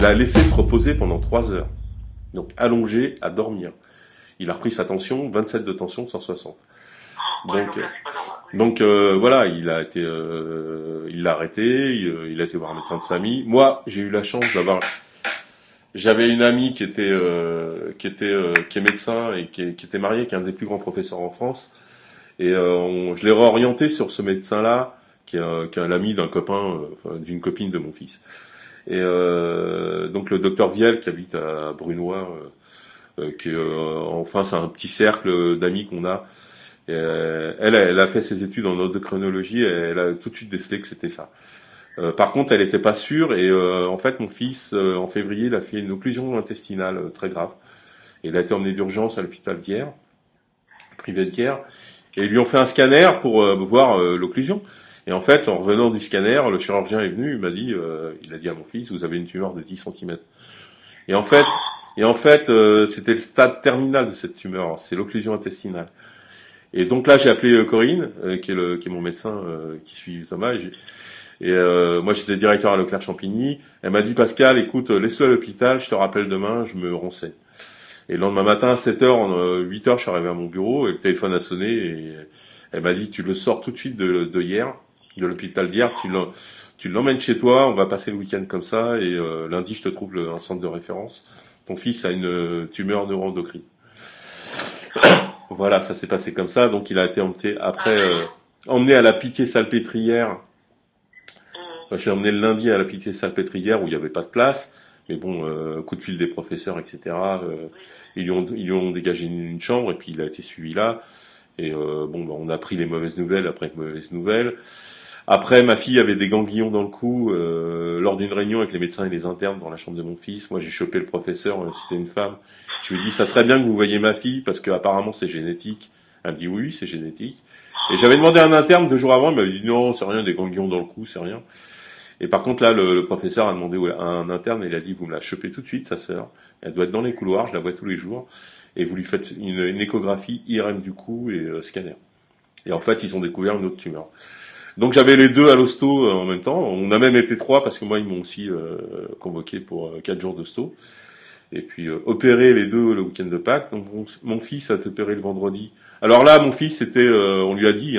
l'a laissé se reposer pendant 3 heures. Donc allongé à dormir. Il a repris sa tension, 27 de tension, 160. Ouais, Donc, donc là, c'est pas normal. voilà, il l'a arrêté, il a été voir un médecin de famille. Moi, j'ai eu la chance j'avais une amie qui est médecin et qui était mariée avec un des plus grands professeurs en France. Et je l'ai réorienté sur ce médecin-là, qui est l'ami d'un copain, enfin, d'une copine de mon fils. Et donc le docteur Viel, qui habite à Brunois, enfin c'est un petit cercle d'amis qu'on a. Et, elle a fait ses études en endocrinologie et elle a tout de suite décelé que c'était ça. Par contre, elle était pas sûre et en fait, mon fils, en février, il a fait une occlusion intestinale très grave. Et il a été emmené d'urgence à l'hôpital d'Hyères, privé d'Hyères, et ils lui ont fait un scanner pour voir l'occlusion. Et en fait, en revenant du scanner, le chirurgien est venu, il a dit à mon fils, vous avez une tumeur de 10 centimètres. Et en fait, c'était le stade terminal de cette tumeur, c'est l'occlusion intestinale. Et donc là, j'ai appelé Corinne, qui est mon médecin, qui suit Thomas. Moi, j'étais directeur à Leclerc-Champigny. Elle m'a dit, Pascal, écoute, laisse-le à l'hôpital, je te rappelle demain, je me renseigne. Et le lendemain matin, à 7h, 8h, je suis arrivé à mon bureau et le téléphone a sonné et elle m'a dit, tu le sors tout de suite de hier, de l'hôpital d'hier, tu l'emmènes chez toi, on va passer le week-end comme ça et lundi, je te trouve un centre de référence. Ton fils a une tumeur neuroendocrine. Voilà, ça s'est passé comme ça. Donc, il a été emmené à la Pitié-Salpêtrière. Enfin, je l'ai emmené le lundi à la Pitié-Salpêtrière où il n'y avait pas de place. Mais bon, coup de fil des professeurs, etc. Ils lui ont dégagé une chambre et puis il a été suivi là. Et on a pris les mauvaises nouvelles après les mauvaises nouvelles. Après, ma fille avait des ganglions dans le cou lors d'une réunion avec les médecins et les internes dans la chambre de mon fils. Moi, j'ai chopé le professeur, c'était une femme. Je lui ai dit, ça serait bien que vous voyiez ma fille parce que apparemment c'est génétique. Elle me dit oui, c'est génétique. Et j'avais demandé à un interne 2 jours avant, il m'avait dit non, c'est rien, des ganglions dans le cou, c'est rien. Et par contre là, le professeur a demandé à un interne et il a dit, vous me la chopez tout de suite, sa sœur. Elle doit être dans les couloirs, je la vois tous les jours. Et vous lui faites une échographie, IRM du cou et scanner. Et en fait, ils ont découvert une autre tumeur. Donc j'avais les deux à l'hosto en même temps. On a même été 3 parce que moi ils m'ont aussi convoqué pour 4 jours d'hosto. Et puis opéré les deux le week-end de Pâques. Donc mon fils a été opéré le vendredi. Alors là, mon fils on lui a dit,